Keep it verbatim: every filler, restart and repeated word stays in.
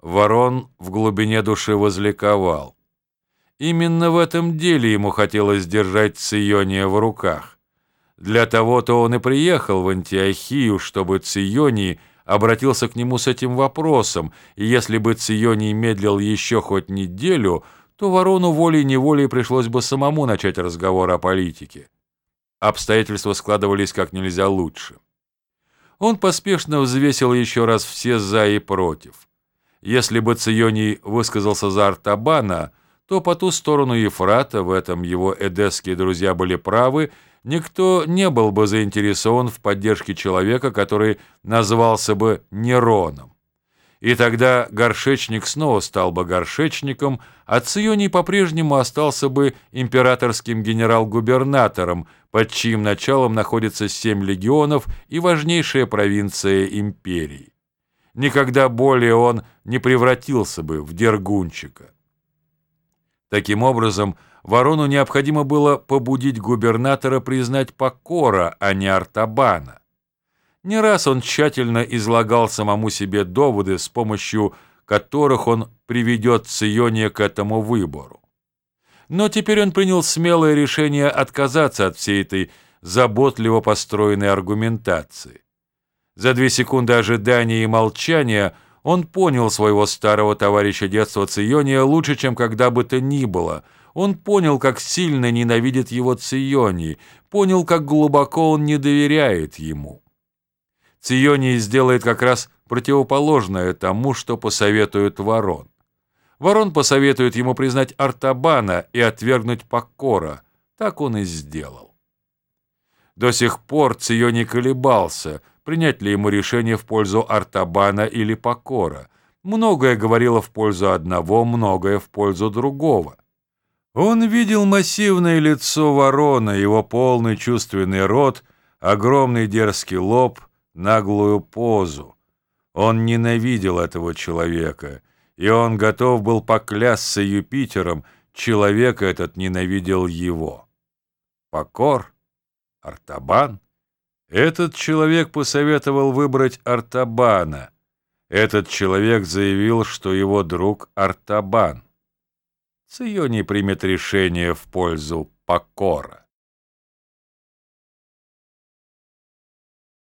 Ворон в глубине души возликовал. Именно в этом деле ему хотелось держать Циония в руках. Для того-то он и приехал в Антиохию, чтобы Ционий обратился к нему с этим вопросом, и если бы Ционий медлил еще хоть неделю, то Ворону волей-неволей пришлось бы самому начать разговор о политике. Обстоятельства складывались как нельзя лучше. Он поспешно взвесил еще раз все «за» и «против». Если бы Ционий высказался за Артабана, то по ту сторону Ефрата, в этом его эдесские друзья были правы, никто не был бы заинтересован в поддержке человека, который назвался бы Нероном. И тогда горшечник снова стал бы горшечником, а Ционий по-прежнему остался бы императорским генерал-губернатором, под чьим началом находится семь легионов и важнейшая провинция империи. Никогда более он не превратился бы в Дергунчика. Таким образом, Ворону необходимо было побудить губернатора признать Покора, а не Артабана. Не раз он тщательно излагал самому себе доводы, с помощью которых он приведет Циония к этому выбору. Но теперь он принял смелое решение отказаться от всей этой заботливо построенной аргументации. За две секунды ожидания и молчания он понял своего старого товарища детства Циония лучше, чем когда бы то ни было. Он понял, как сильно ненавидит его Ционий, понял, как глубоко он не доверяет ему. Ционий сделает как раз противоположное тому, что посоветует Ворон. Ворон посоветует ему признать Артабана и отвергнуть Покора. Так он и сделал. До сих пор Ционий колебался, принять ли ему решение в пользу Артабана или Покора. Многое говорило в пользу одного, многое в пользу другого. Он видел массивное лицо Ворона, его полный чувственный рот, огромный дерзкий лоб, наглую позу. Он ненавидел этого человека, и он готов был поклясться Юпитером, человек этот ненавидел его. Покор? Артабан? Этот человек посоветовал выбрать Артабана. Этот человек заявил, что его друг Артабан. Ционий примет решение в пользу Покора.